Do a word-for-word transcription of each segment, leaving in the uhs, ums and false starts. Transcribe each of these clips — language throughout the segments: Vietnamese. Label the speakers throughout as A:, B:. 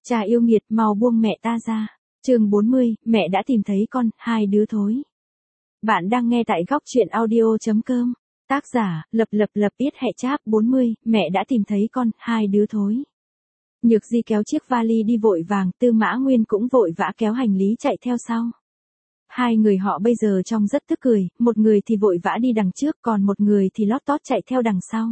A: Cha yêu nghiệt, mau buông mẹ ta ra. Chương bốn mươi, mẹ đã tìm thấy con, hai đứa thối. Bạn đang nghe tại góc truyện audio chấm com. Tác giả, lập lập lập yết hệ cháp bốn mươi, mẹ đã tìm thấy con, hai đứa thối. Nhược Di kéo chiếc vali đi vội vàng, Tư Mã Nguyên cũng vội vã kéo hành lý chạy theo sau. Hai người họ bây giờ trông rất tức cười, một người thì vội vã đi đằng trước, còn một người thì lót tót chạy theo đằng sau.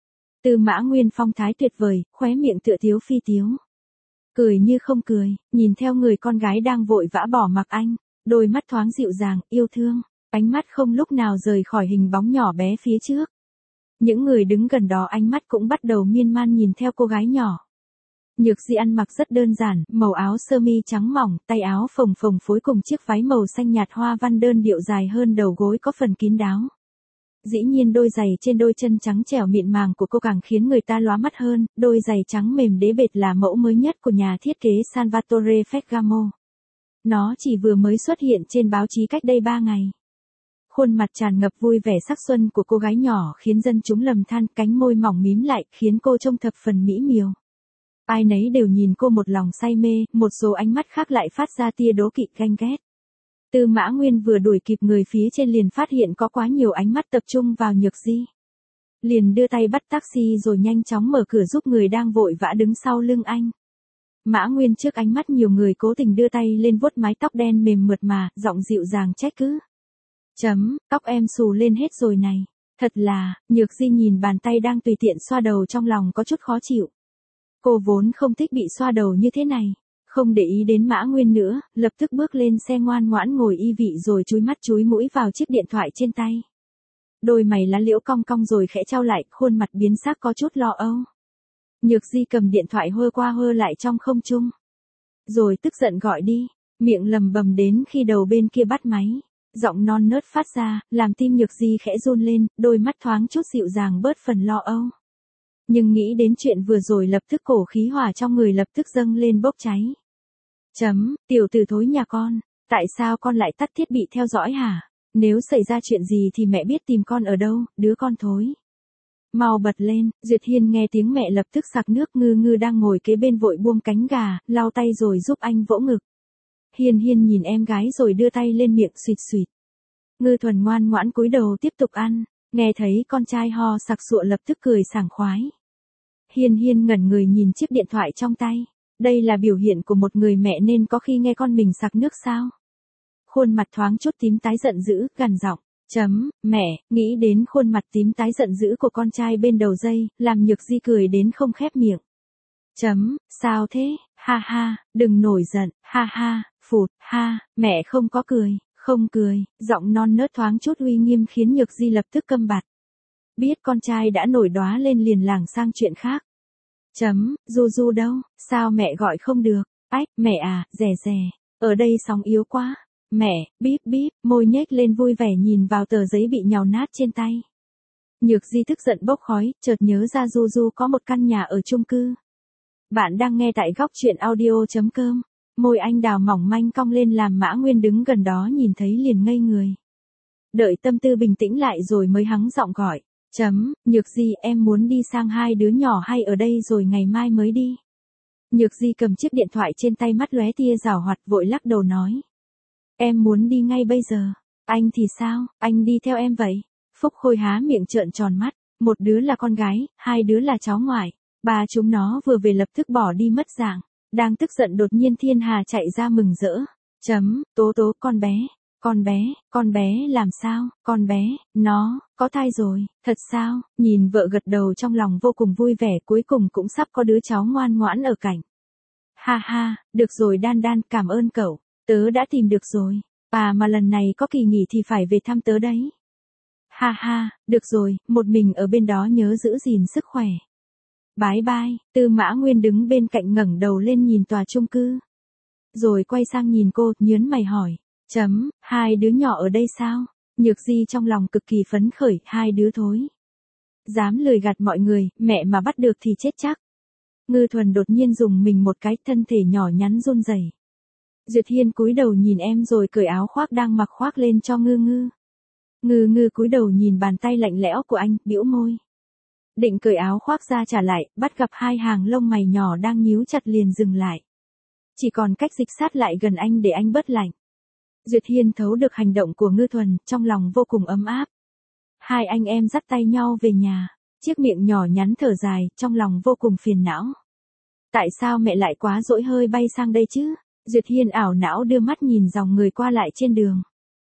A: Tư Mã Nguyên phong thái tuyệt vời, khóe miệng tựa tiếu phi tiếu. Cười như không cười, nhìn theo người con gái đang vội vã bỏ mặc anh, đôi mắt thoáng dịu dàng, yêu thương, ánh mắt không lúc nào rời khỏi hình bóng nhỏ bé phía trước. Những người đứng gần đó ánh mắt cũng bắt đầu miên man nhìn theo cô gái nhỏ. Nhược Di ăn mặc rất đơn giản, màu áo sơ mi trắng mỏng, tay áo phồng phồng phối cùng chiếc váy màu xanh nhạt hoa văn đơn điệu dài hơn đầu gối có phần kín đáo. Dĩ nhiên đôi giày trên đôi chân trắng trẻo mịn màng của cô càng khiến người ta lóa mắt hơn, đôi giày trắng mềm đế bệt là mẫu mới nhất của nhà thiết kế Salvatore Ferragamo. Nó chỉ vừa mới xuất hiện trên báo chí cách đây ba ngày. Khuôn mặt tràn ngập vui vẻ sắc xuân của cô gái nhỏ khiến dân chúng lầm than, cánh môi mỏng mím lại khiến cô trông thập phần mỹ miều. Ai nấy đều nhìn cô một lòng say mê, một số ánh mắt khác lại phát ra tia đố kỵ ganh ghét. Tư Mã Nguyên vừa đuổi kịp người phía trên liền phát hiện có quá nhiều ánh mắt tập trung vào Nhược Di. Liền đưa tay bắt taxi rồi nhanh chóng mở cửa giúp người đang vội vã đứng sau lưng anh. Mã Nguyên trước ánh mắt nhiều người cố tình đưa tay lên vuốt mái tóc đen mềm mượt mà, giọng dịu dàng trách cứ. Chấm, tóc em xù lên hết rồi này. Thật là, Nhược Di nhìn bàn tay đang tùy tiện xoa đầu trong lòng có chút khó chịu. Cô vốn không thích bị xoa đầu như thế này. Không để ý đến Mã Nguyên nữa, lập tức bước lên xe ngoan ngoãn ngồi y vị rồi chúi mắt chúi mũi vào chiếc điện thoại trên tay. Đôi mày lá liễu cong cong rồi khẽ trao lại, khuôn mặt biến sắc có chút lo âu. Nhược Di cầm điện thoại hơ qua hơ lại trong không trung. Rồi tức giận gọi đi, miệng lầm bầm đến khi đầu bên kia bắt máy. Giọng non nớt phát ra, làm tim Nhược Di khẽ run lên, đôi mắt thoáng chút dịu dàng bớt phần lo âu. Nhưng nghĩ đến chuyện vừa rồi lập tức cổ khí hỏa trong người lập tức dâng lên bốc cháy. Chấm, tiểu tử thối nhà con, tại sao con lại tắt thiết bị theo dõi hả? Nếu xảy ra chuyện gì thì mẹ biết tìm con ở đâu, đứa con thối. Mau bật lên, Duyệt Hiên nghe tiếng mẹ lập tức sặc nước, Ngư Ngư đang ngồi kế bên vội buông cánh gà, lau tay rồi giúp anh vỗ ngực. Hiên Hiên nhìn em gái rồi đưa tay lên miệng suỵt suỵt. Ngư Thuần ngoan ngoãn cúi đầu tiếp tục ăn, nghe thấy con trai ho sặc sụa lập tức cười sảng khoái. Hiên Hiên ngẩn người nhìn chiếc điện thoại trong tay. Đây là biểu hiện của một người mẹ nên có khi nghe con mình sặc nước sao? Khuôn mặt thoáng chút tím tái giận dữ, gằn giọng, chấm, mẹ, nghĩ đến khuôn mặt tím tái giận dữ của con trai bên đầu dây, làm Nhược Di cười đến không khép miệng. Chấm, sao thế, ha ha, đừng nổi giận, ha ha, phụt, ha, mẹ không có cười, không cười, giọng non nớt thoáng chút uy nghiêm khiến Nhược Di lập tức câm bặt. Biết con trai đã nổi đóa lên liền lảng sang chuyện khác. Chấm, Du Du đâu, sao mẹ gọi không được, ách, mẹ à, rè rè, ở đây sóng yếu quá, mẹ, bíp bíp, môi nhếch lên vui vẻ nhìn vào tờ giấy bị nhàu nát trên tay. Nhược Di tức giận bốc khói, chợt nhớ ra Du Du có một căn nhà ở chung cư. Bạn đang nghe tại góc truyện audio chấm com, môi anh đào mỏng manh cong lên làm Mã Nguyên đứng gần đó nhìn thấy liền ngây người. Đợi tâm tư bình tĩnh lại rồi mới hắng giọng gọi. Chấm, Nhược Di em muốn đi sang hai đứa nhỏ hay ở đây rồi ngày mai mới đi. Nhược Di cầm chiếc điện thoại trên tay mắt lóe tia giảo hoạt vội lắc đầu nói. Em muốn đi ngay bây giờ. Anh thì sao, anh đi theo em vậy. Phúc Khôi há miệng trợn tròn mắt, một đứa là con gái, hai đứa là cháu ngoại. Ba chúng nó vừa về lập tức bỏ đi mất dạng. Đang tức giận đột nhiên Thiên Hà chạy ra mừng rỡ. Chấm, Tố Tố con bé. Con bé, con bé làm sao, con bé, nó, có thai rồi, thật sao, nhìn vợ gật đầu trong lòng vô cùng vui vẻ cuối cùng cũng sắp có đứa cháu ngoan ngoãn ở cạnh. Ha ha, được rồi Đan Đan, cảm ơn cậu, tớ đã tìm được rồi, à mà lần này có kỳ nghỉ thì phải về thăm tớ đấy. Ha ha, được rồi, một mình ở bên đó nhớ giữ gìn sức khỏe. Bye bye, Tư Mã Nguyên đứng bên cạnh ngẩng đầu lên nhìn tòa chung cư. Rồi quay sang nhìn cô, nhớn mày hỏi. Chấm, hai đứa nhỏ ở đây sao? Nhược Di trong lòng cực kỳ phấn khởi, hai đứa thối. Dám lười gạt mọi người, mẹ mà bắt được thì chết chắc. Ngư Thuần đột nhiên dùng mình một cái, thân thể nhỏ nhắn run rẩy. Duyệt Hiên cúi đầu nhìn em rồi cởi áo khoác đang mặc khoác lên cho Ngư Ngư. Ngư Ngư cúi đầu nhìn bàn tay lạnh lẽo của anh, bĩu môi. Định cởi áo khoác ra trả lại, bắt gặp hai hàng lông mày nhỏ đang nhíu chặt liền dừng lại. Chỉ còn cách dịch sát lại gần anh để anh bớt lạnh. Duyệt Hiên thấu được hành động của Ngư Thuần, trong lòng vô cùng ấm áp. Hai anh em dắt tay nhau về nhà, chiếc miệng nhỏ nhắn thở dài, trong lòng vô cùng phiền não. Tại sao mẹ lại quá dỗi hơi bay sang đây chứ? Duyệt Hiên ảo não đưa mắt nhìn dòng người qua lại trên đường.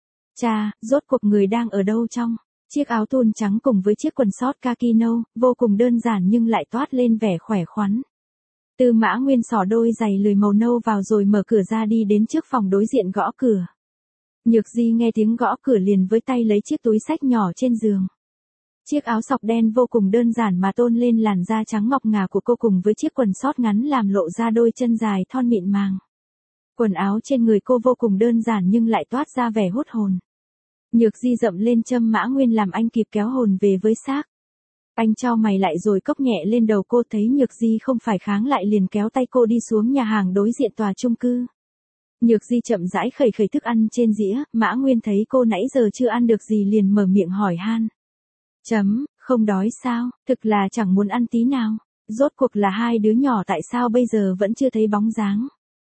A: Cha, rốt cuộc người đang ở đâu trong? Chiếc áo thun trắng cùng với chiếc quần sót kaki nâu, vô cùng đơn giản nhưng lại toát lên vẻ khỏe khoắn. Tư Mã Nguyên xỏ đôi giày lười màu nâu vào rồi mở cửa ra đi đến trước phòng đối diện gõ cửa. Nhược Di nghe tiếng gõ cửa liền với tay lấy chiếc túi xách nhỏ trên giường. Chiếc áo sọc đen vô cùng đơn giản mà tôn lên làn da trắng ngọc ngà của cô cùng với chiếc quần sót ngắn làm lộ ra đôi chân dài thon mịn màng. Quần áo trên người cô vô cùng đơn giản nhưng lại toát ra vẻ hút hồn. Nhược Di dậm lên châm Mã Nguyên làm anh kịp kéo hồn về với xác. Anh chau mày lại rồi cốc nhẹ lên đầu cô, thấy Nhược Di không phải kháng lại liền kéo tay cô đi xuống nhà hàng đối diện tòa chung cư. Nhược Di chậm rãi khẩy khẩy thức ăn trên dĩa, Mã Nguyên thấy cô nãy giờ chưa ăn được gì liền mở miệng hỏi han. Chấm, không đói sao, thực là chẳng muốn ăn tí nào, rốt cuộc là hai đứa nhỏ tại sao bây giờ vẫn chưa thấy bóng dáng.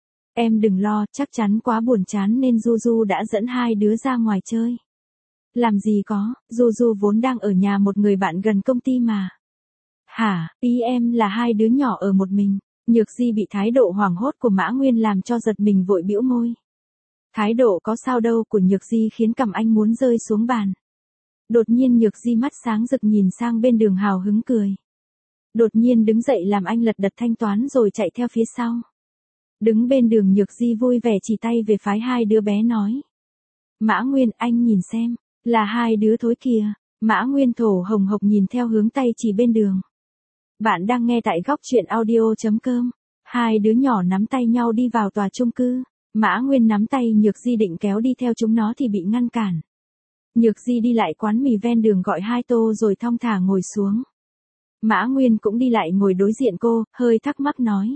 A: Em đừng lo, chắc chắn quá buồn chán nên Du Du đã dẫn hai đứa ra ngoài chơi. Làm gì có, Du Du vốn đang ở nhà một người bạn gần công ty mà. Hả, ý em là hai đứa nhỏ ở một mình. Nhược Di bị thái độ hoảng hốt của Mã Nguyên làm cho giật mình vội bĩu môi. Thái độ có sao đâu của Nhược Di khiến cằm anh muốn rơi xuống bàn. Đột nhiên Nhược Di mắt sáng rực nhìn sang bên đường hào hứng cười. Đột nhiên đứng dậy làm anh lật đật thanh toán rồi chạy theo phía sau. Đứng bên đường Nhược Di vui vẻ chỉ tay về phái hai đứa bé nói. Mã Nguyên, anh nhìn xem, là hai đứa thối kìa. Mã Nguyên thổ hồng hộc nhìn theo hướng tay chỉ bên đường. Bạn đang nghe tại góc truyện audio.com. Hai đứa nhỏ nắm tay nhau đi vào tòa chung cư. Mã Nguyên nắm tay Nhược Di định kéo đi theo chúng nó thì bị ngăn cản. Nhược Di đi lại quán mì ven đường gọi hai tô rồi thong thả ngồi xuống. Mã Nguyên cũng đi lại ngồi đối diện cô, hơi thắc mắc nói.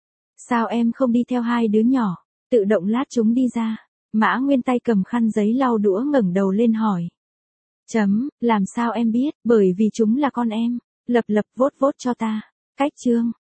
A: Sao em không đi theo hai đứa nhỏ, tự động lát chúng đi ra. Mã Nguyên tay cầm khăn giấy lau đũa ngẩng đầu lên hỏi. Chấm, làm sao em biết, bởi vì chúng là con em. Lập lập vốt vốt cho ta. Cách chương.